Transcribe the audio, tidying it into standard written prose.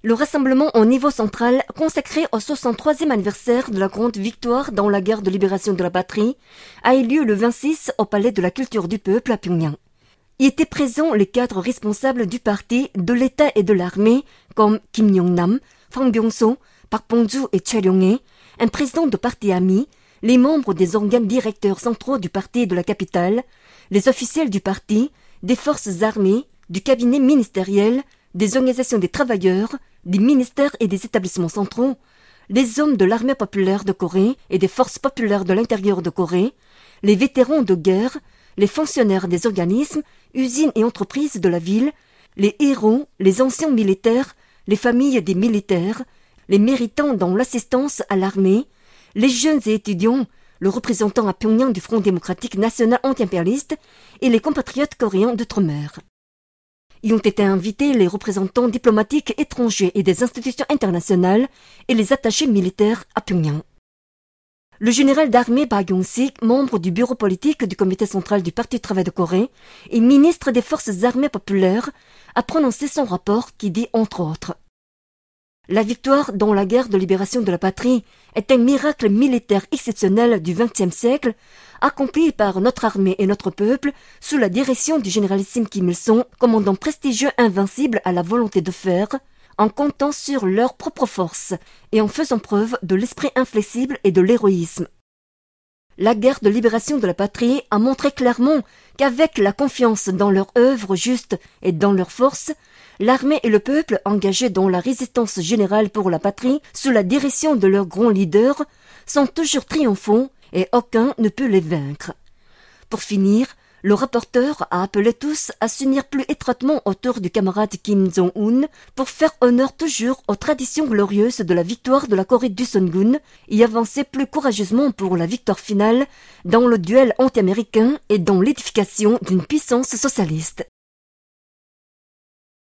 Le rassemblement au niveau central, consacré au 63e anniversaire de la grande victoire dans la guerre de libération de la patrie, a eu lieu le 26 au Palais de la Culture du Peuple à Pyongyang. Y étaient présents les cadres responsables du parti, de l'État et de l'armée, comme Kim Yong-nam, Hwang Byung-so, Park Bong-ju et Choi Ryong-hae, un président de parti ami, les membres des organes directeurs centraux du parti et de la capitale, les officiels du parti, des forces armées, du cabinet ministériel, des organisations des travailleurs, des ministères et des établissements centraux, les hommes de l'armée populaire de Corée et des forces populaires de l'intérieur de Corée, les vétérans de guerre, les fonctionnaires des organismes, usines et entreprises de la ville, les héros, les anciens militaires, les familles des militaires, les méritants dans l'assistance à l'armée, les jeunes et étudiants, le représentant à Pyongyang du Front démocratique national anti-impérialiste et les compatriotes coréens d'outre-mer. Y ont été invités les représentants diplomatiques étrangers et des institutions internationales et les attachés militaires à Pyongyang. Le général d'armée Park Yong-sik, membre du bureau politique du comité central du Parti du travail de Corée et ministre des forces armées populaires, a prononcé son rapport qui dit entre autres: la victoire dans la guerre de libération de la patrie est un miracle militaire exceptionnel du XXe siècle, accompli par notre armée et notre peuple sous la direction du généralissime Kim Il-sung, commandant prestigieux invincible à la volonté de faire, en comptant sur leurs propres forces et en faisant preuve de l'esprit inflexible et de l'héroïsme. La guerre de libération de la patrie a montré clairement qu'avec la confiance dans leur œuvre juste et dans leurs forces, l'armée et le peuple engagés dans la résistance générale pour la patrie sous la direction de leur grand leader sont toujours triomphants et aucun ne peut les vaincre. Pour finir, le rapporteur a appelé tous à s'unir plus étroitement autour du camarade Kim Jong-un pour faire honneur toujours aux traditions glorieuses de la victoire de la Corée du Sungun et avancer plus courageusement pour la victoire finale dans le duel anti-américain et dans l'édification d'une puissance socialiste.